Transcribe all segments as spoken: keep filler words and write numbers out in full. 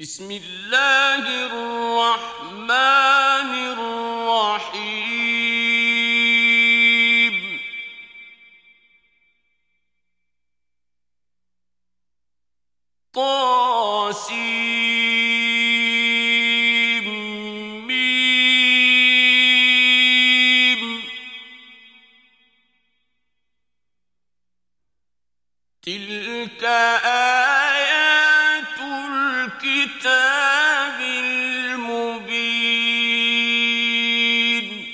بسم الله الرحمن الرحيم طاسيم ميم تلك آيات الكتاب المبين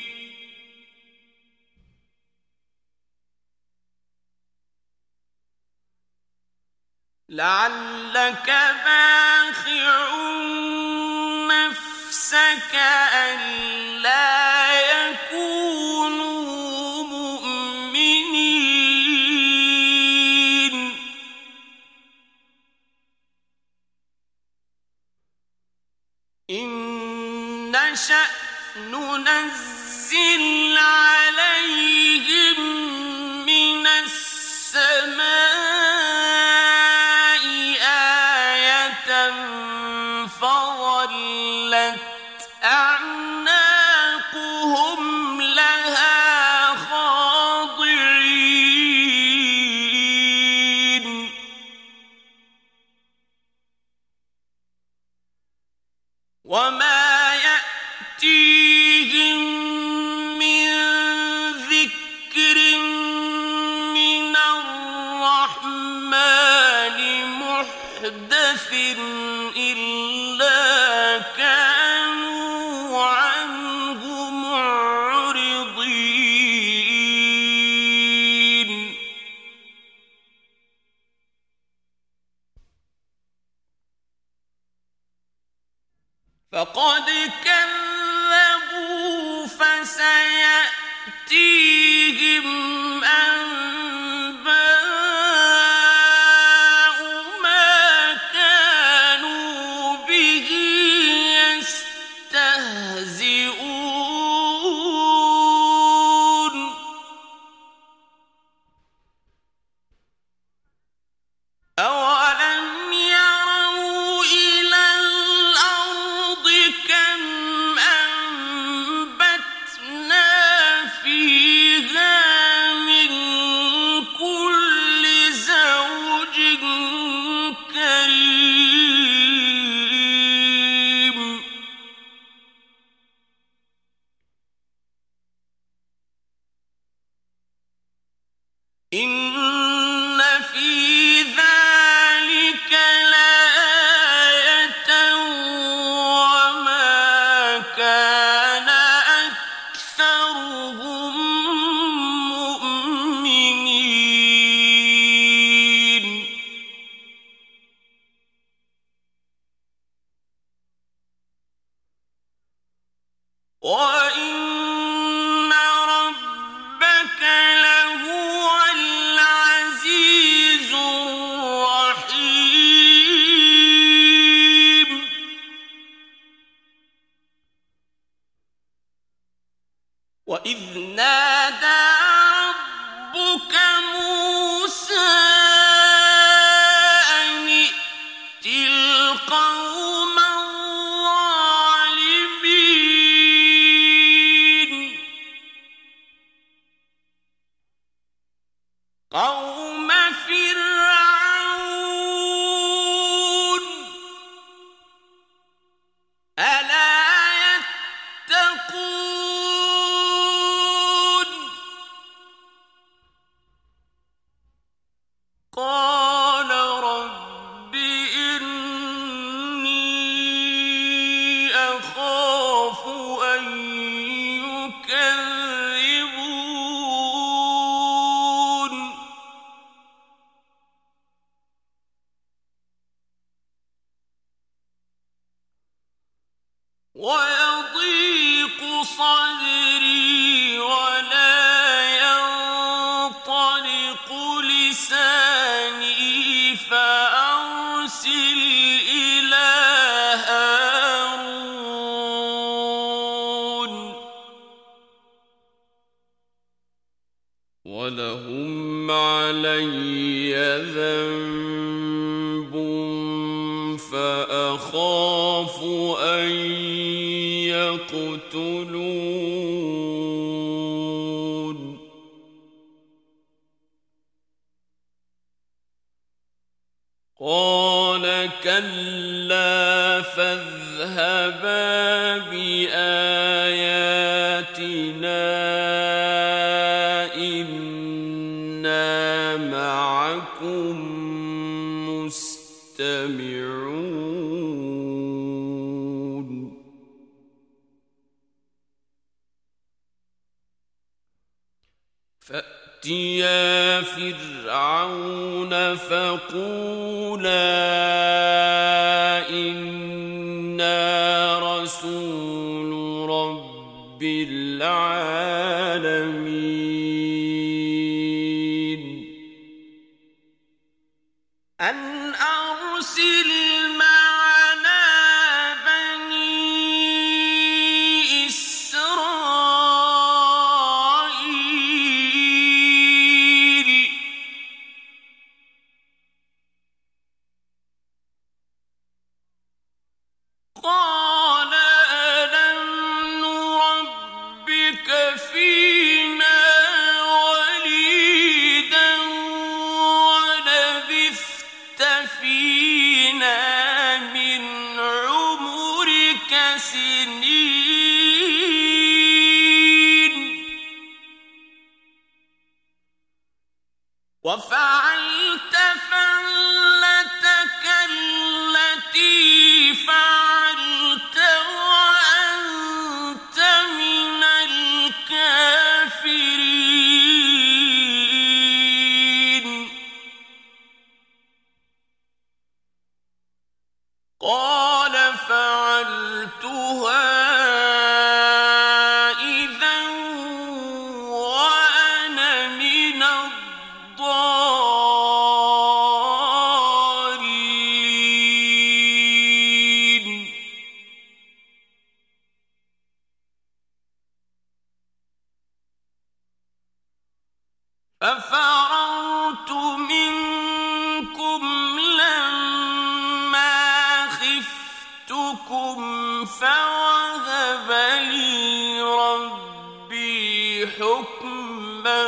لعلك باخع نفسك ألا يكونوا مؤمنين إن نشأ ننزل عليهم من السماء آية فظلت أعناقهم لها خاضعين وما يأتيهم من ذكر من الرحمن محدث إلا كانوا عنه معرضين فقد كذبوا فسيأتيهم أنباء ما كانوا به يستهزئون أولم يروا إلى الأرض كم أنبتنا فيها من كل زوج كريم إن في ذلك لآية وما كان أكثرهم مؤمنين وإن ربك لهو العزيز الرحيم وإذ نادى ربك موسى أن ائت القوم الظالمين قوم فرعون ألا يتقون قال رب إني أخاف أن يكذبون ويضيق صدري ولا ينطلق لساني فأرسل إلى هارون ولهم علي ذنب فأخاف أخاف أن يقتلون قال كلا فاذهبا بآياتنا إنا معكم مستمعون فأتيا فرعون فقولا إنا رسول رب العالمين أن أرسل معنا بني إسرائيل قال ألم نربك فينا وليدا ولبثت فينا من عمرك سنين وفعلت فعلتك التي فعلت وأنت من الكافرين قال فعلتها إذا وأنا من الضالين ففررت منكم لما خفتكم فوهب لي ربي حكما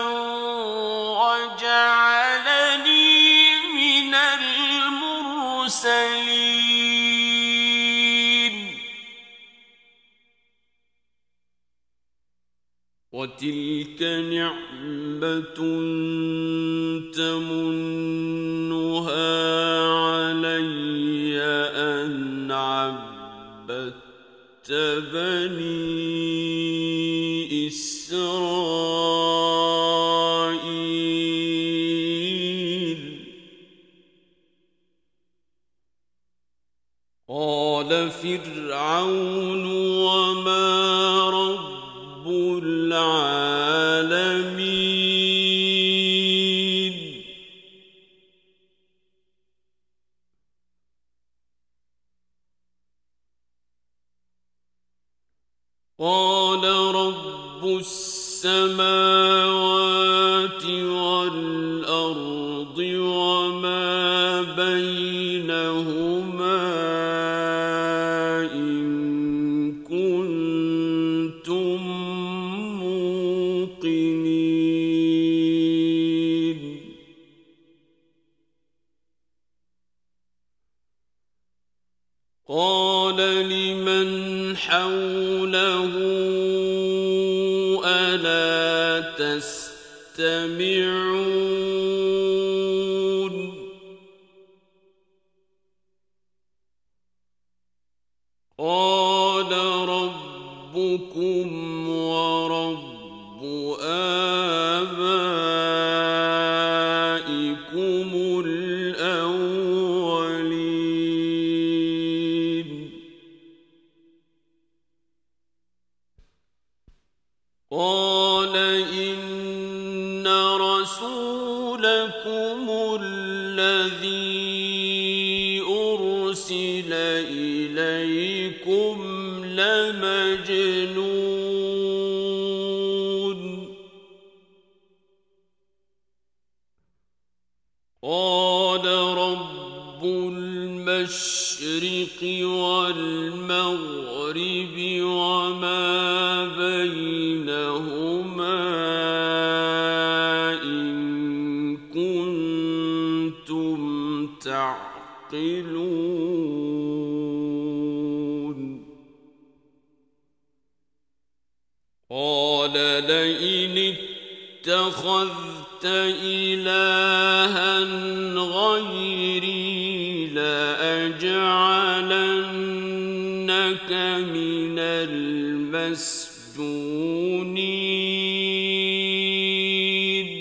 وجعلني من المرسلين وتلك نعمة تمنها علي أن عبدت بني إسرائيل قال فرعون وما رب العالمين قال رب السماوات والأرض وما بينهما إن كنتم موقنين قال لمن حوله ألا تستمعون قال ربكم ورب آبائكم الأولين قال إن رسولكم الذي أرسل إليكم لمجنون قال رب المشرق والمغرب وما بينهما إن كنتم تعقلون قال لئن اتخذت إلها غيري لأجعلنك من المسجونين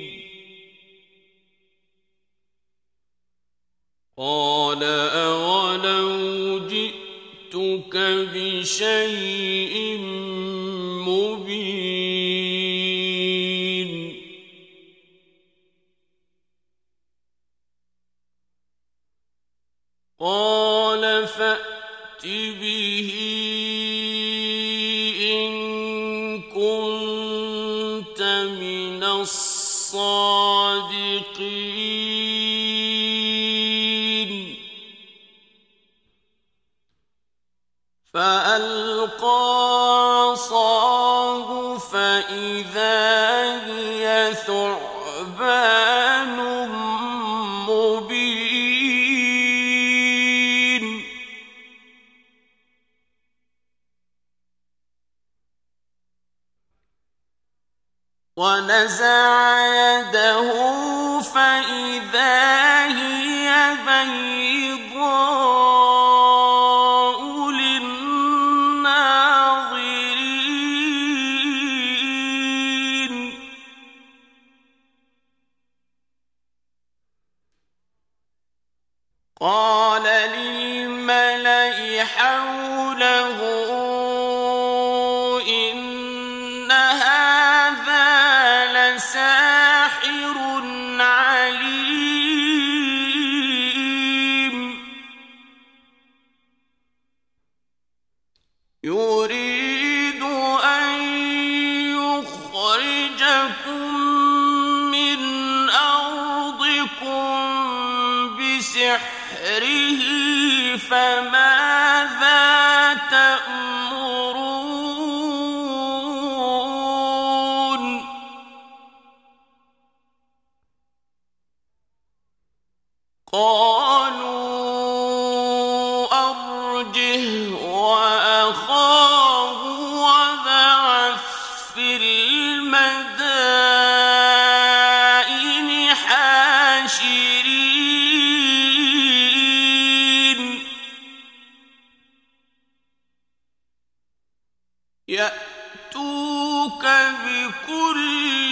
قال أولو جئتك بشيء مبين قال فأت به إن كنت من الصادقين فألقى عصاه فإذا هي ثعبان مبين ونزع يده فإذا هي بيضاء للناظرين قال للملأ حوله إن هذا لساحر عليم يريد أن يخرجكم من أرضكم بسحره فماذا تأمرون قالوا أرجه وأخاه وابعث في المدائن حاشرين يأتوك بكل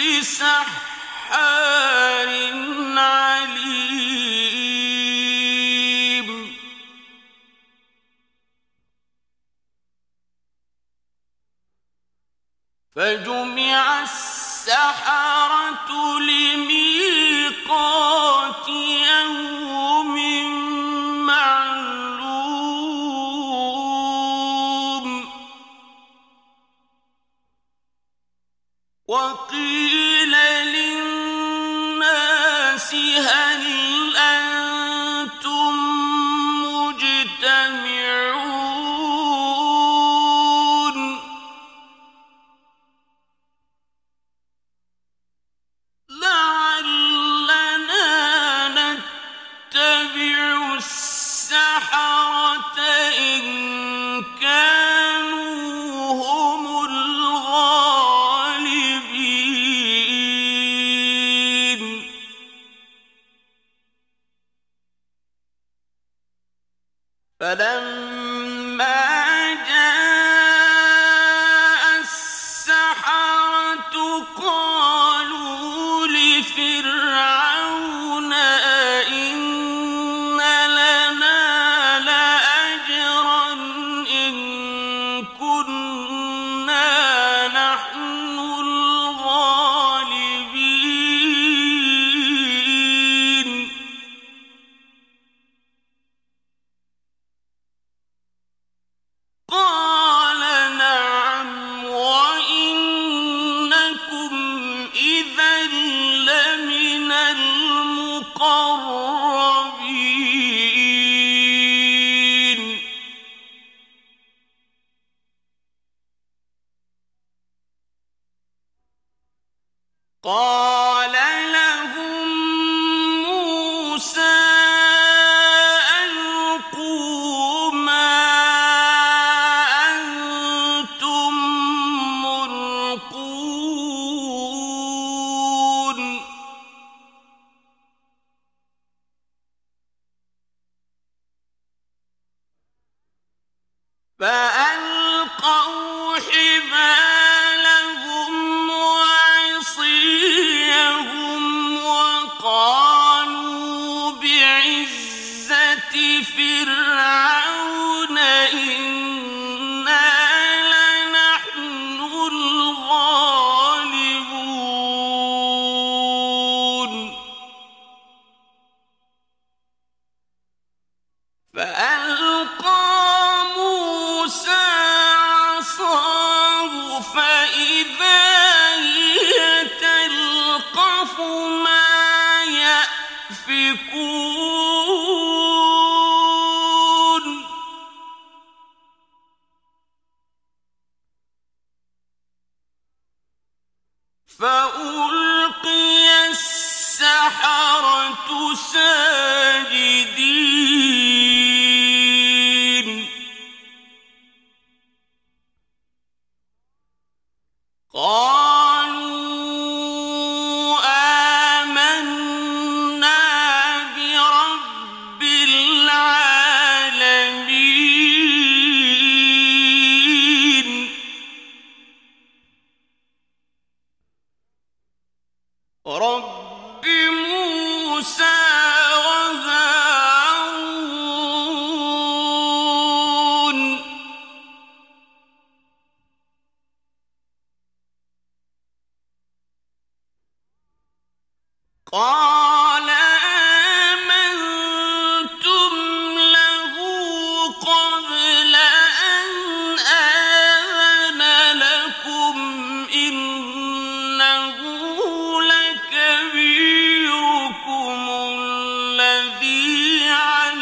سحار عليم فجمع السحرة لميقات يوم معلوم وقيل للناس هل أنتم مجتمعون لعلنا نتبع السحرة إن كانوا هم الغالبين فلما جاء السحرة قالوا لفرعون أئن لنا لأجرا إن كنا نحن الغالبين قال نعم وإنكم إذا لمن قال لهم موسى ألقوا ما أنتم ملقون فألقوا حبالهم وعصيهم وقالوا بعزة فرعون إنا لنحن الغالبون فألقى موسى عصاه فإذا هي تلقف ما يأفكون فألقي السحرة ساجدين قالوا آمنا برب العالمين رب موسى وهارون قال آمنتم له قبل أن آذن لكم إنه لكبيركم الذي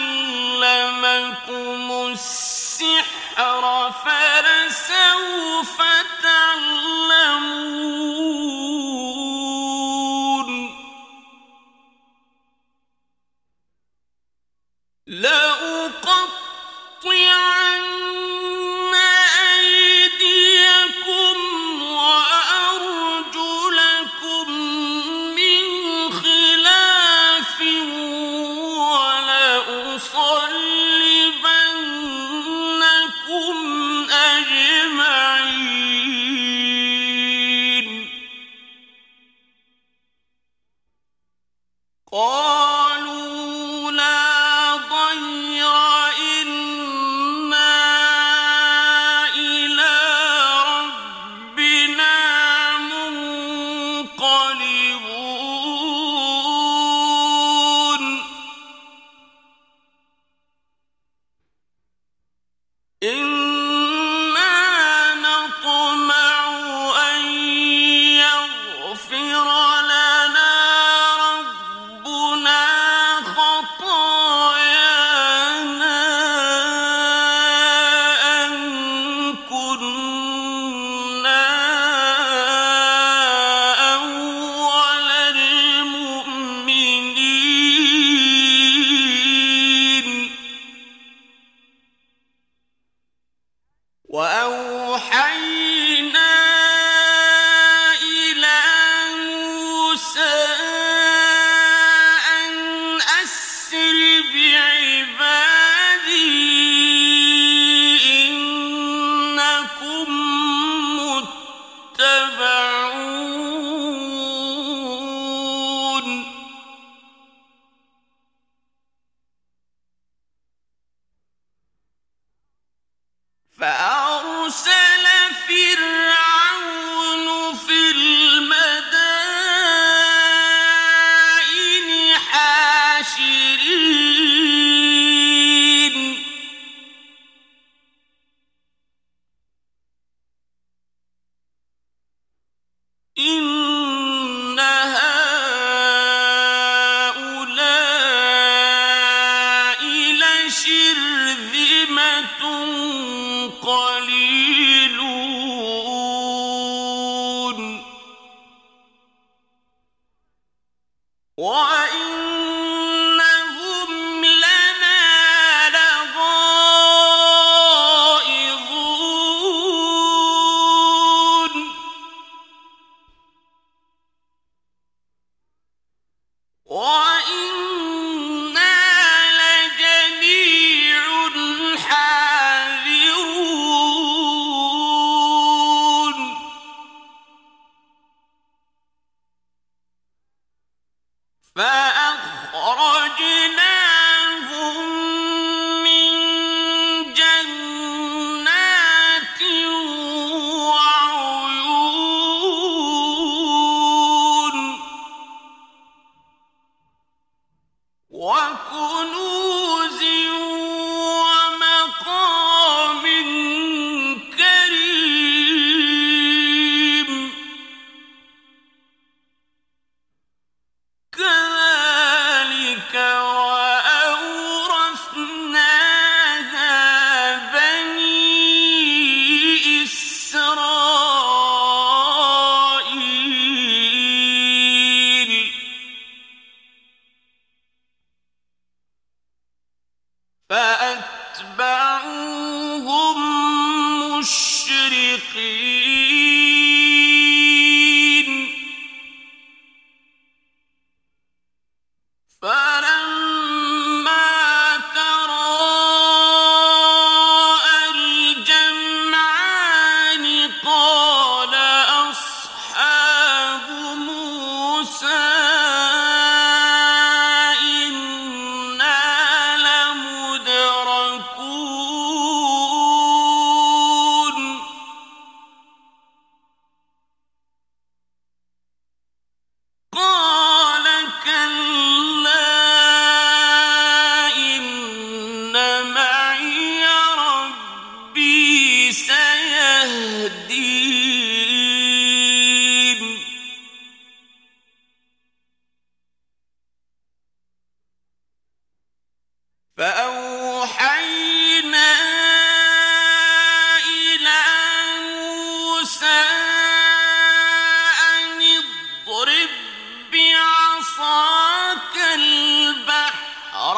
علمكم السحر فلسوف تعلمون لأقطعن أيديكم وأرجلكم من خلاف ولأصلبنكم أجمعين قالوا لا ضير إنا إلى ربنا منقلبون إنا نطمع أن يغفر لنا ربنا خطايانا أن كنا أول المؤمنين وأوحينا إلى موسى أن أسر بعبادي إنكم متبعون فأرسل فرعون في المدائن حاشرين إن هؤلاء لشرذمة قليلون مشفقين فلما تراءى الجمعان قال أصحاب موسى فأوحينا إلى موسى أن اضرب بعصاك البحر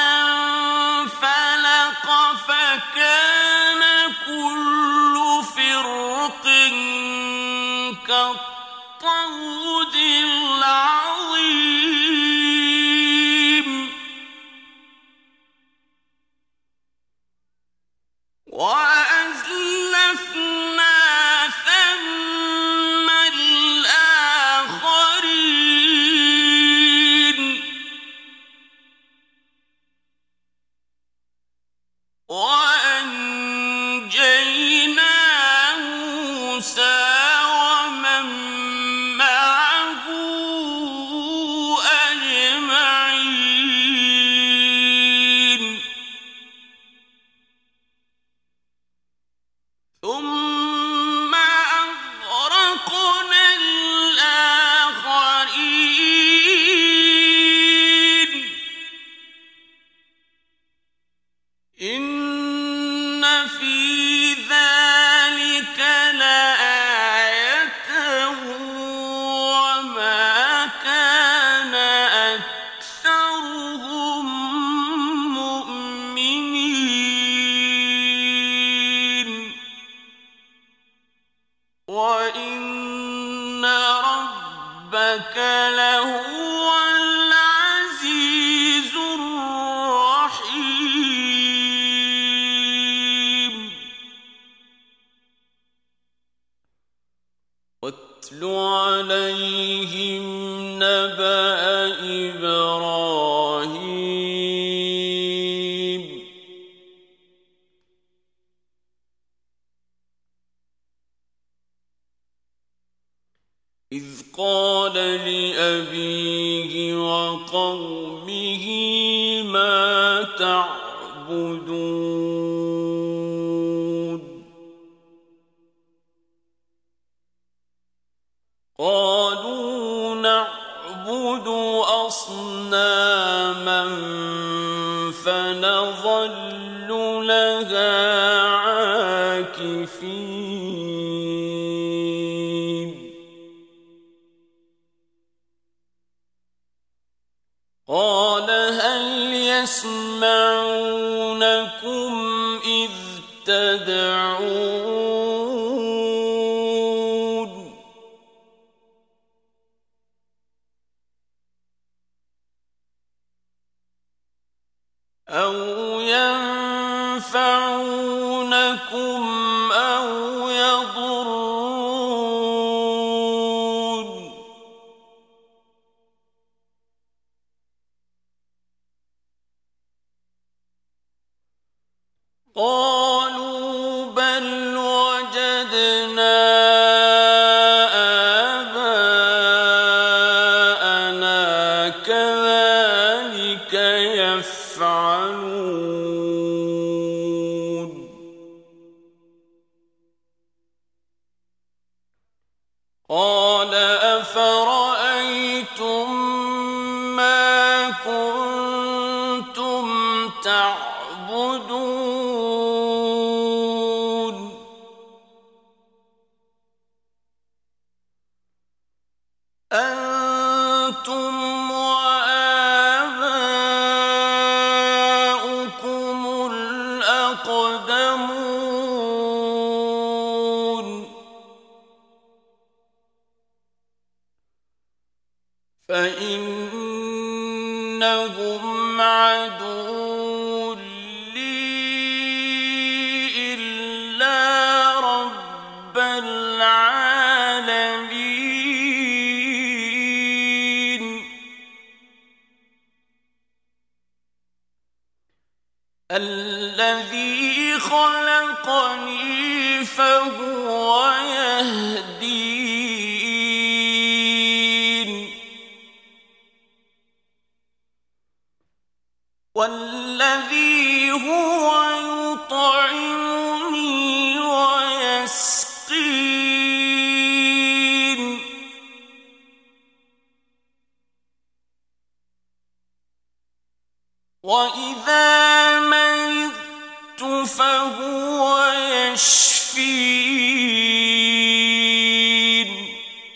فانفلق فكان كل فرق كالطود العظيم وأزلفنا ثم الآخرين وأنجينا موسى ومن معه أجمعين ثم أغرقنا الآخرين إن في ذلك لآية وما كان أكثرهم مؤمنين وإن ربك لهو العزيز الرحيم واتل عليهم نبأ إبراهيم إذ قال لأبيه وقومه ما تعبدون قالوا نعبد أصناما فنظل لها عاكفين قال هل يسمعونكم إذ تدعون أو ينفعونكم أو يضرون قالوا بل وجدنا آباءنا كذلك يفعلون قال أفرأيتم ما كنتم تعبدون أنتم وآباؤكم الأقدمون فإنهم عدو لي إلا رب العالمين الذي خلقني فهو يهدين والذي هو يطعمني ويسقين وإذا مرضت فهو يشفين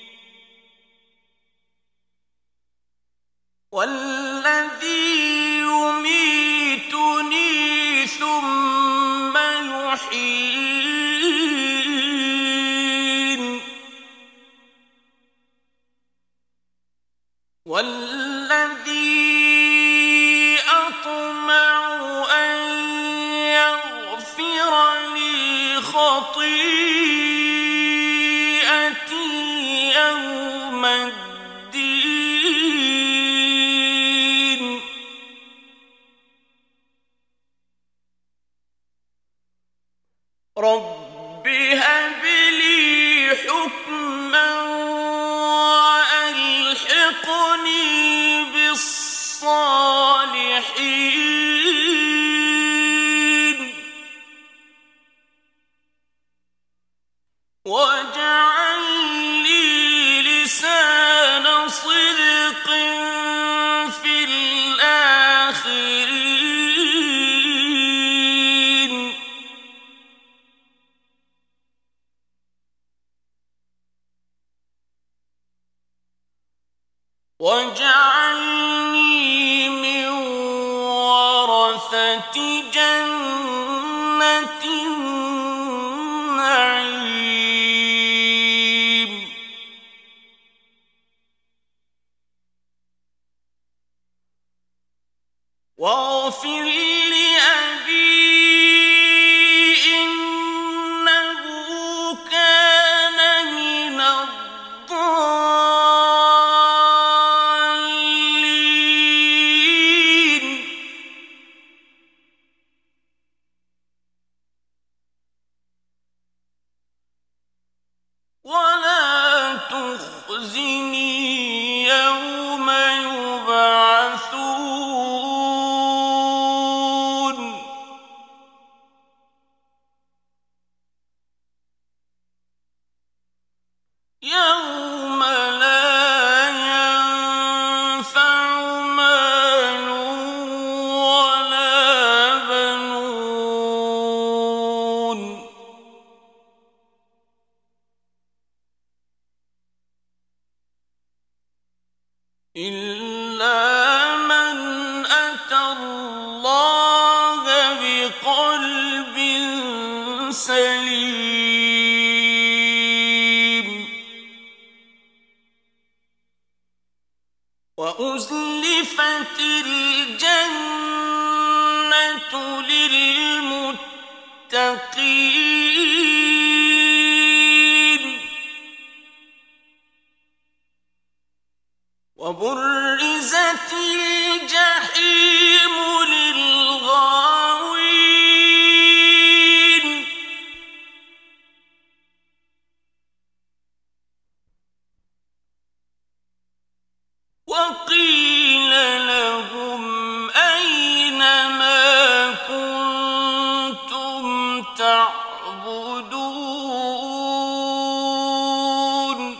والذي يميتني ثم يحيين والذي أطمع أن يغفر لي خطيئتي يوم الدين رب هب لي حكما وألحقني بالصالحين واجعل لي لسان صدق في الآخرين واجعلني من ورثة جنة النعيم واغفر لأبي إنه كان من الضالين ولا تخزني يوم يبعثون يوم لا ينفع مال ولا بنون إلا من أتى الله بقلب سليم وأزلفت الجنة للمتقين وبرزت الجحيم للغاوين وقيل لهم أين ما كنتم تعبدون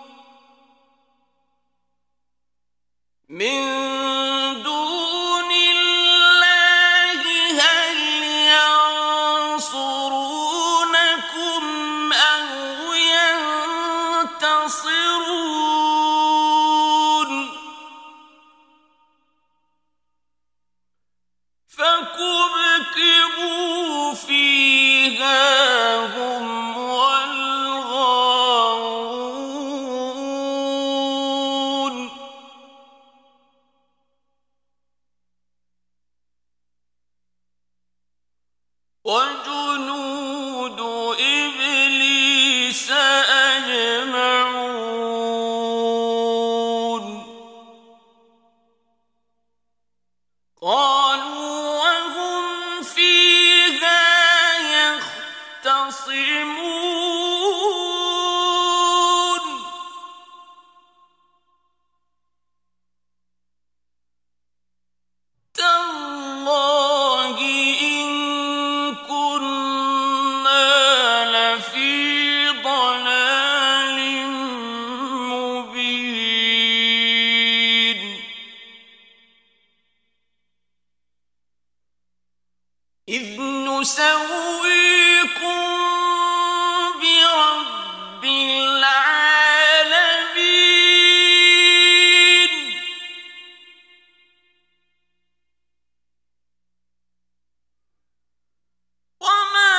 من دون الله هل ينصرونكم أو ينتصرون فكبكبوا فيها هم يختصمون تالله إن كنا لفي ضلال مبين إذ نسويكم برب العالمين وما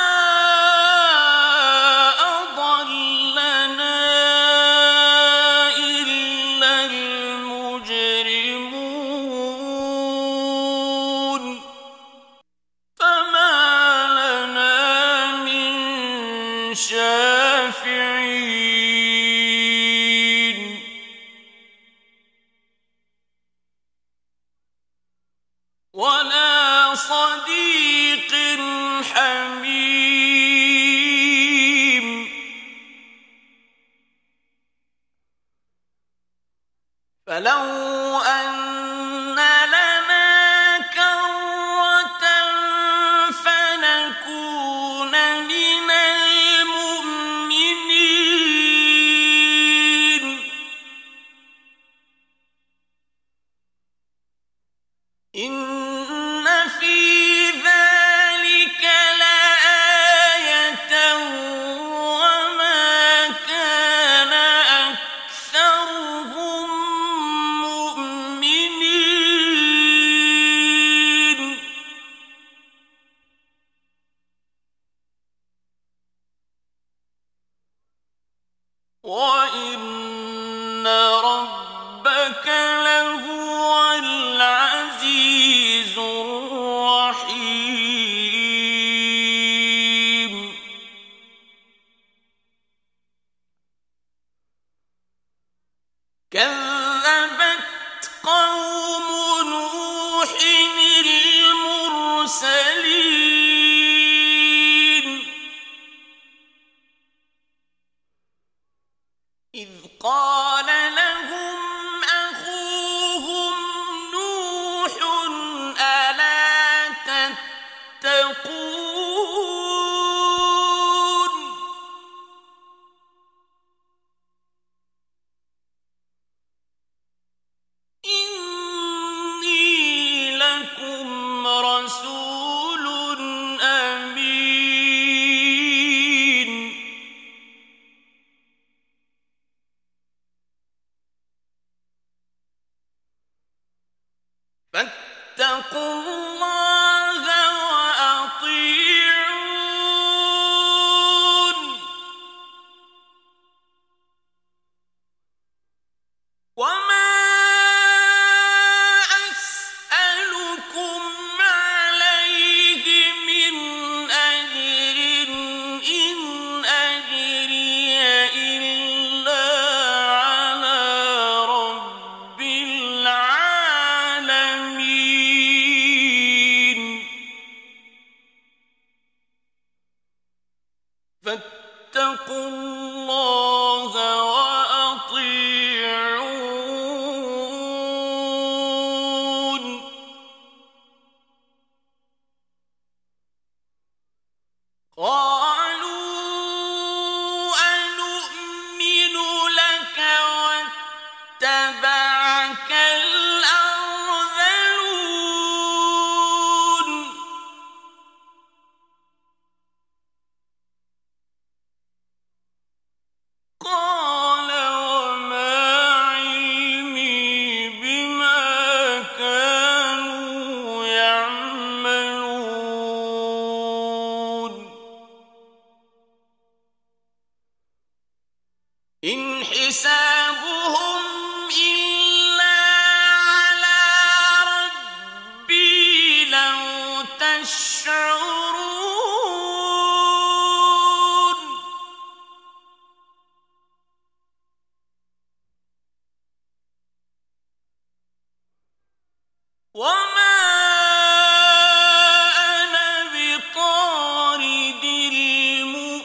أضلنا إلا المجرمون فما لنا من شافعين ولا صديق حميم فلو أن لنا كرة فنكون من المؤمنين إن في ذلك لآية وما كان أكثرهم مؤمنين وإن ربك لهو العزيز الرحيم كذبت قوم نوح المرسلين إذ قال لهم أخوهم نوح ألا تتقون إني لكم رسول أمين فاتقوا الله وأطيعون وما أسألكم عليه من أجر إن أجري إلا على رب العالمين فاتقوا الله وأطيعون قالوا أنؤمن لك واتبعك الأرذلون قال وما علمي بما كانوا يعملون إن حسابهم إلا على ربي لو تشعرون وما أنا بطارد المؤمنين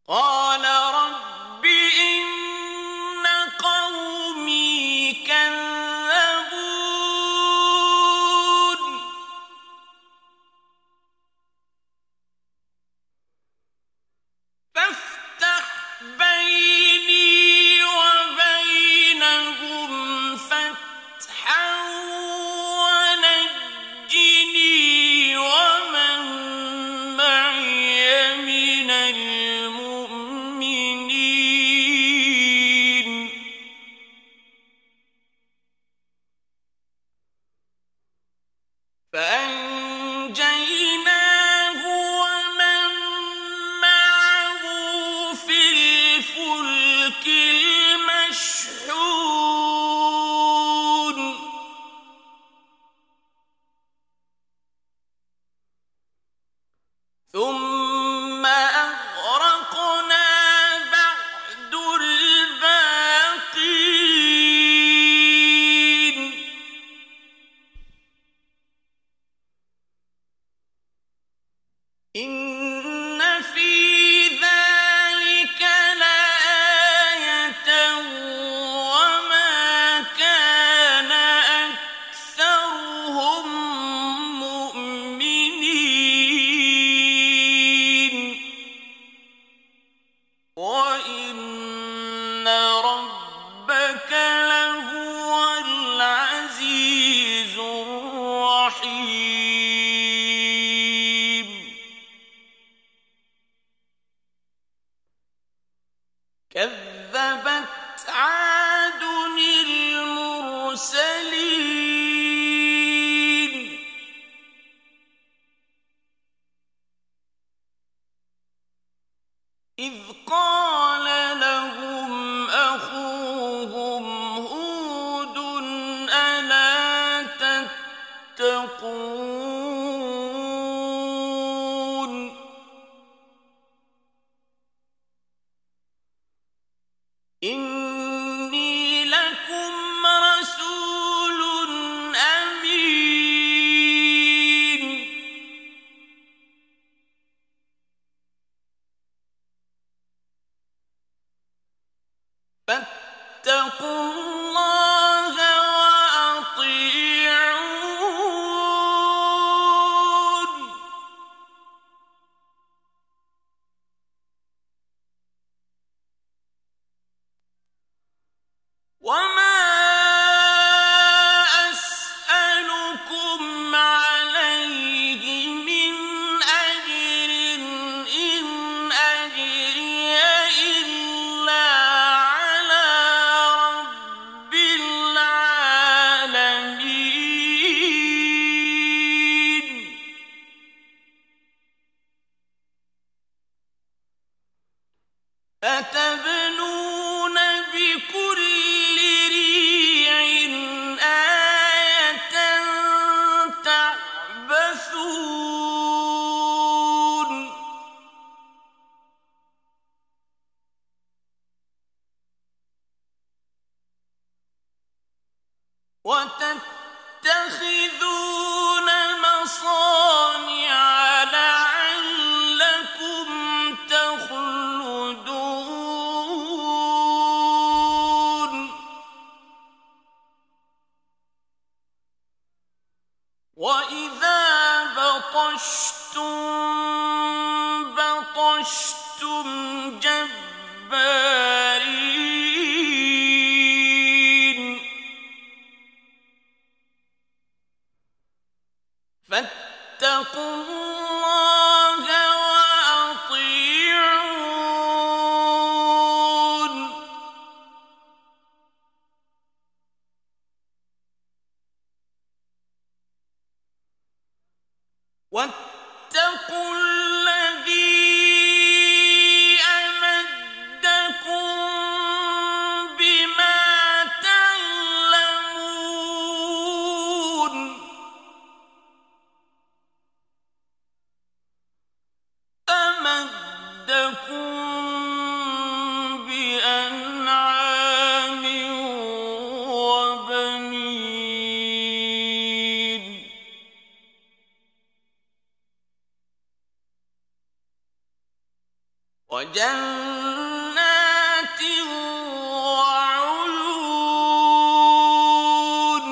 قال رب إن قومي كذبون فافتح بيني وبينهم فتحا ونجني ومن معي من المؤمنين فأنجيناه ومن معه في الفلك المشحون ثم أغرقنا بعد الباقين إن في ذلك لآية وما كان أكثرهم مؤمنين وإن ربك لهو العزيز الرحيم كذبت عاد المرسلين إذ قال لهم أخوهم هود ألا تتقون إني لكم رسول أمين فاتقوا الله وأطيعون وما أسألكم عليه من أجر إن أجري إلا على رب العالمين أتبنون بكل ريع آية تعبثون وتتخذون مصانع لعلكم تخلدون وإذا بطشتم بطشتم جبارين فاتقوا الله وأطيعون واتقوا الذي أمدكم بما تعلمون أمدكم بأنعام وبنين وجنات وعيون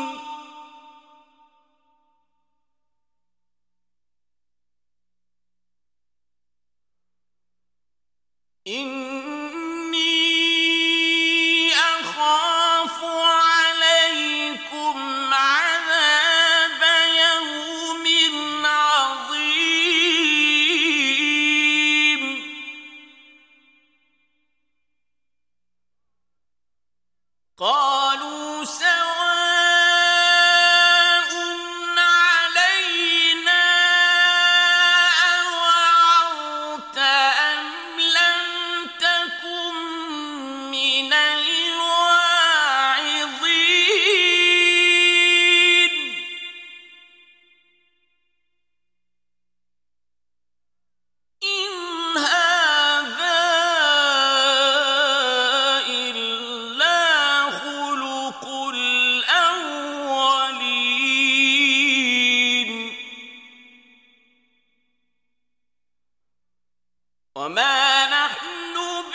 إني أخاف عليكم عذاب يوم عظيم قالوا سواء علينا أوعظت أم لم تكن من الواعظين إن هذا إلا خلق الأولين وما نحن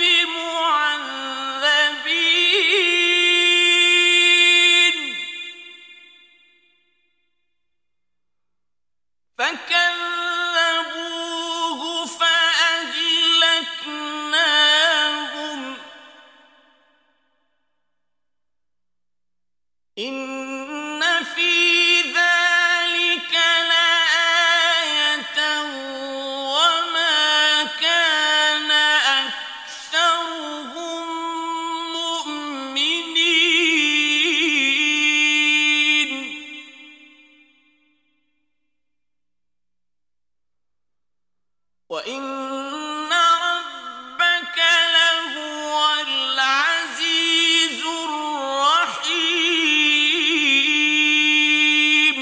بمعذبين فكذبوه فأهلكناهم إن في ذلك لآية وما كان أكثرهم مؤمنين وإن ربك لهو العزيز الرحيم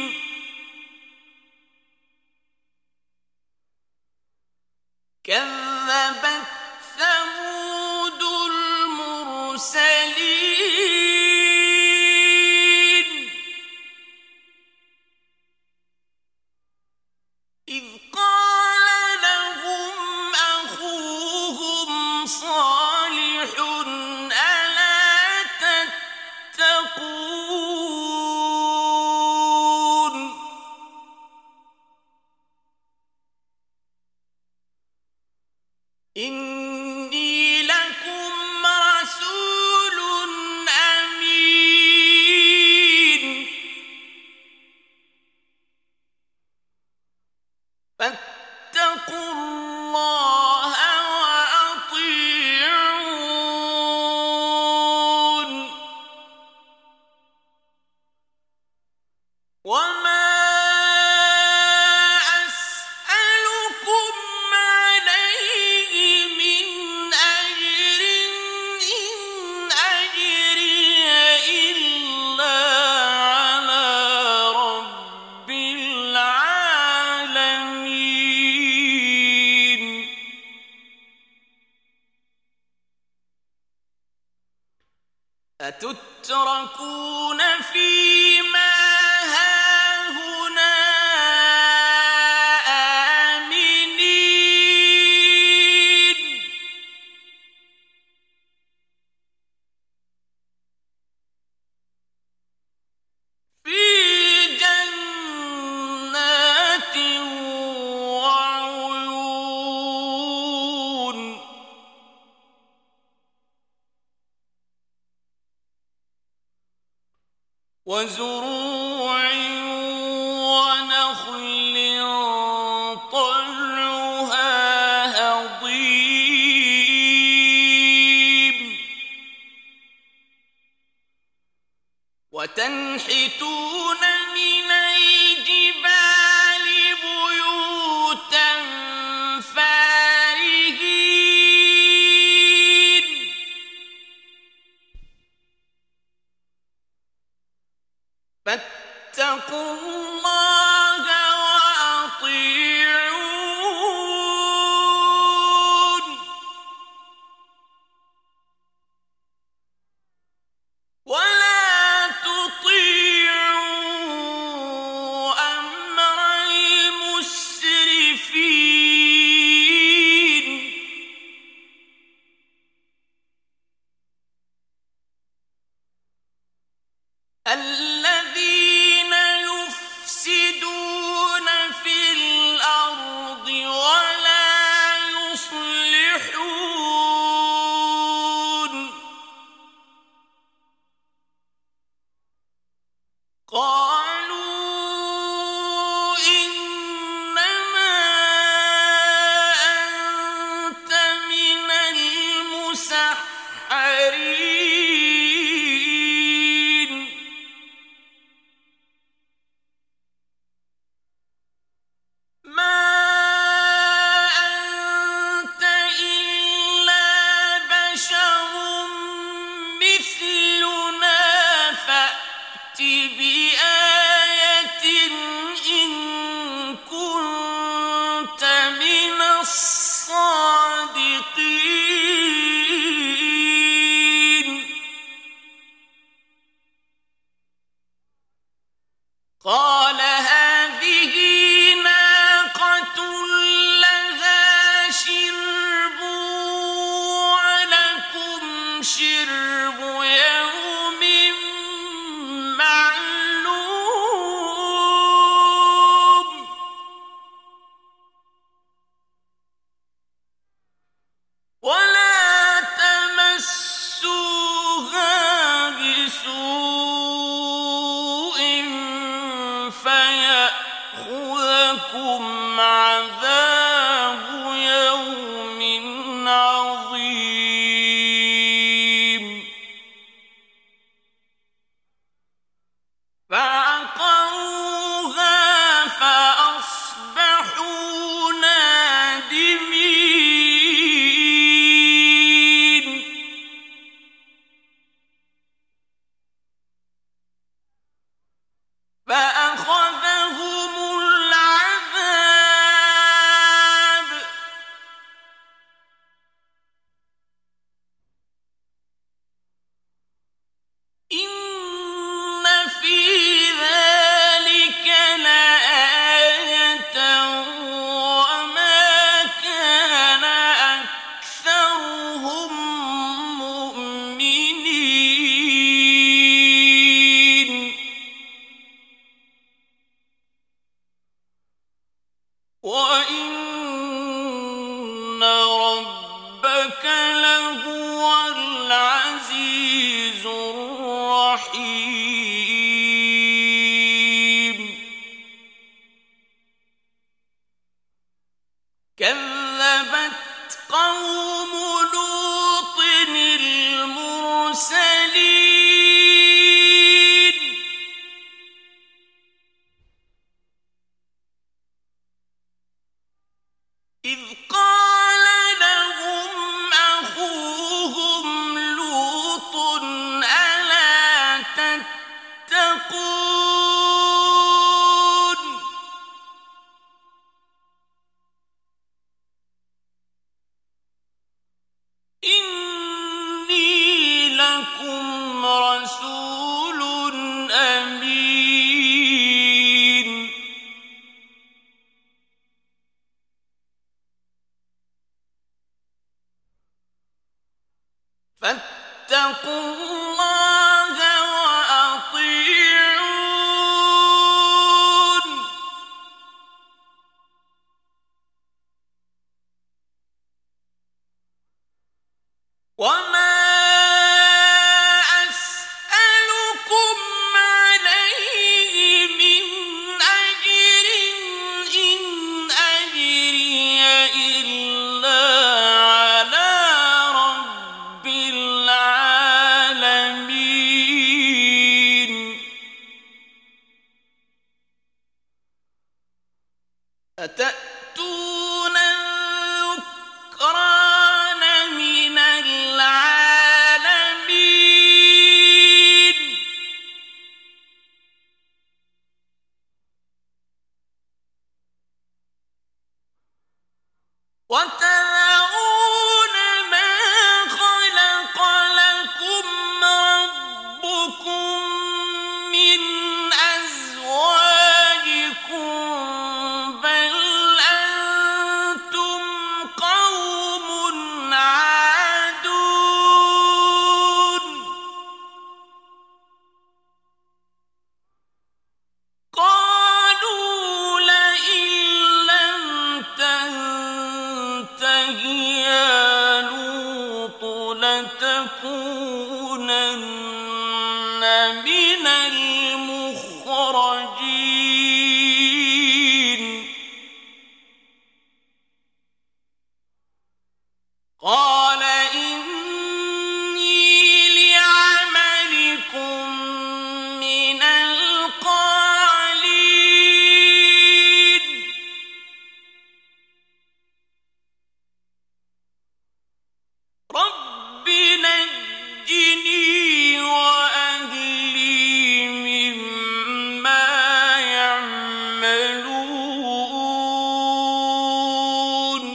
كذبت ثمود المرسلين إذ قال لهم أخوهم صالح ألا تتقون إني لكم رسول أمين فاتقوا الله وأطيعون وما أسألكم عليه من أجر إن أجري إلا على رب العالمين أتتركون فيما هاهنا آمنين في جنات وعيون وزروع ونخل طلعها هضيم وتنحتون من الجبال بيوتا فارهين فاتقوا الله وأطيعون ولا تطيعوا أمر المسرفين الذين يفسدون في الأرض ولا يصلحون قالوا إنما أنت من المسحرين ما أنت إلا بشر مثلنا فأت بآية إن كنت من الصادقين قال هذه ناقة لها شرب ولكم شرب يوم معلوم ولا تمسوها بسوء فيأخذكم عذاب يوم عظيم فعقروها فأصبحوا نادمين فأخذهم العذاب إن في ذلك لآية وما كان أكثرهم مؤمنين وإن ربك لهو العزيز الرحيم كذبت قوم لوط المرسلين إذ قال لهم أخوهم لوط ألا تتقون إني لكم رسول أمين فاتقوا الله وأطيعون وما أسألكم عليه من أجر إن أجري إلا على رب العالمين أتأتون الذكران من العالمين لتكونن من المخرجين قال إني لعملكم من القالين رب نجني وأهلي مما يعملون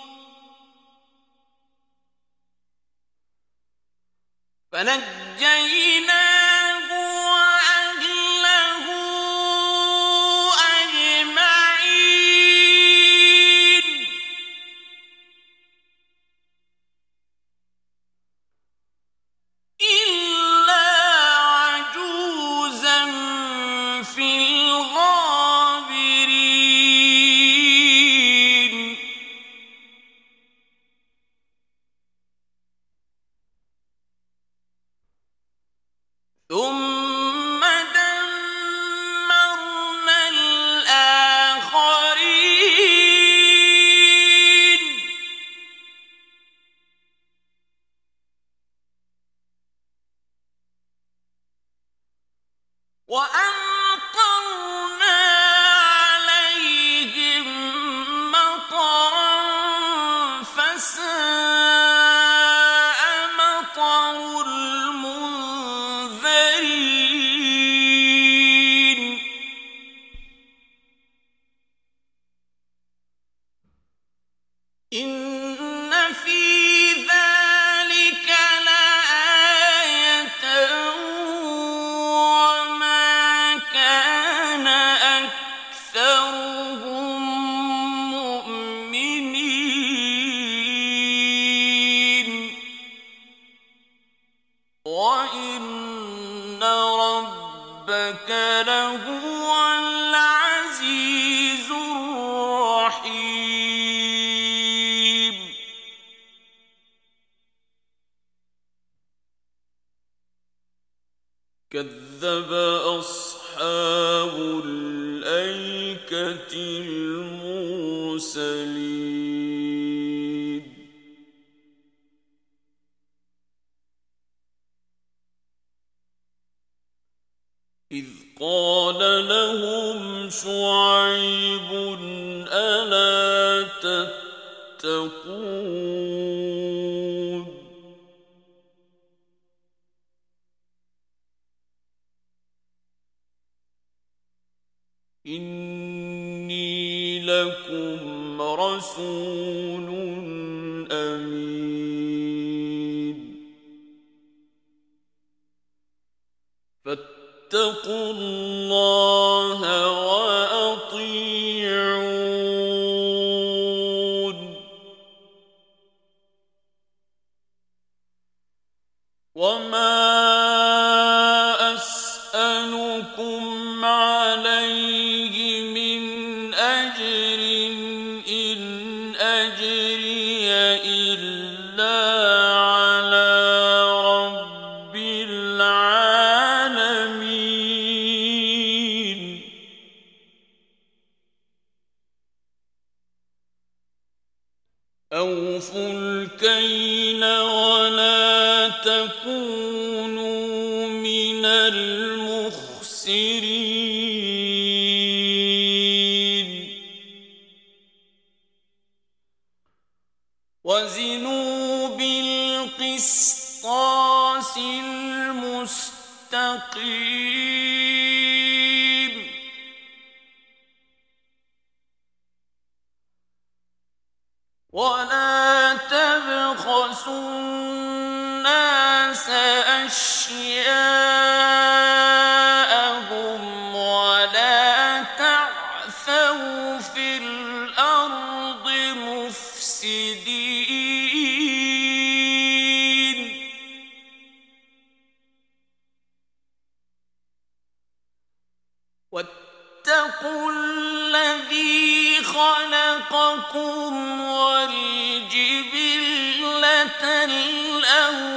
فنجيناه وأهله أجمعين إلا عجوزا في الغابرين ثم دمرنا الآخرين وأمطرنا عليهم مطرا فساء مطر المنذرين إن في ذلك لآية وما كان أكثرهم مؤمنين وإن ربك لهو العزيز الرحيم كذب أصحاب الأيكة المرسلين إذ قال لهم شعيب ألا تتقون إني لكم رسول أمين فاتقوا الله وأطيعون وما أسألكم عليه من أجر إن أجري إلا على رب العالمين أوفوا الكيل ولا تكونوا من المخسرين وزنوا بالقسطاس المستقيم ولا تبخسوا الناس أشياءهم ولا تعثوا في الأرض مفسدين واتقوا الذي خلقكم والجبلة الأولى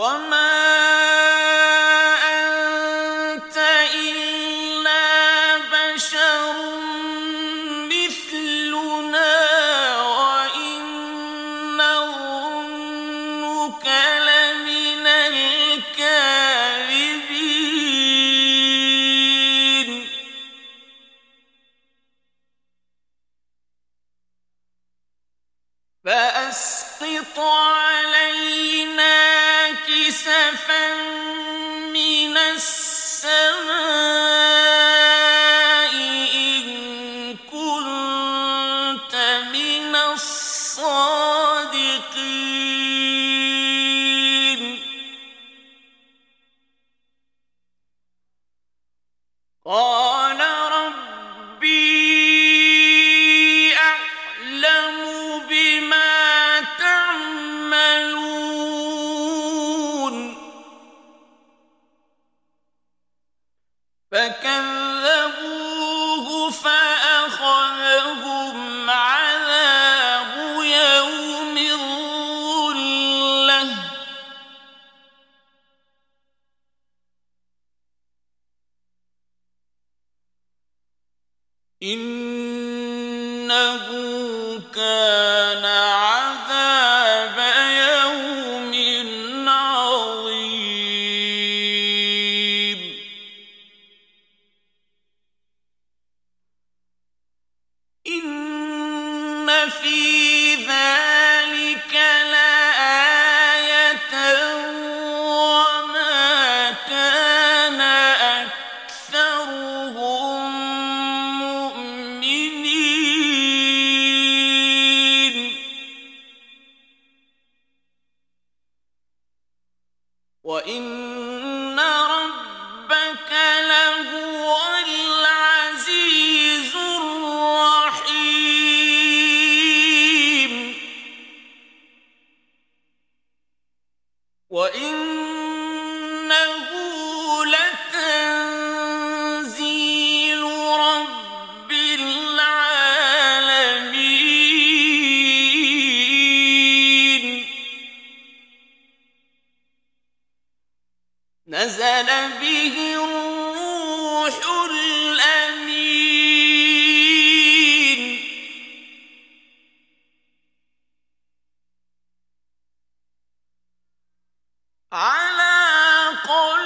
وما أنت إلا بشر مثلنا وإن نظنك لمن الكاذبين فأسقط علينا كسفا من السماء إن كنت من الصادقين قال ربي أعلم بما تعملون فكذبوه فأخذهم عذاب يوم الظلة إنه كان عذاب يوم عظيم إن في ذلك لآية وما كان أكثرهم مؤمنين وإن ربك لهو العزيز الرحيم وإنه لتنزيل رب العالمين نزل به الروح الأمين على قلبك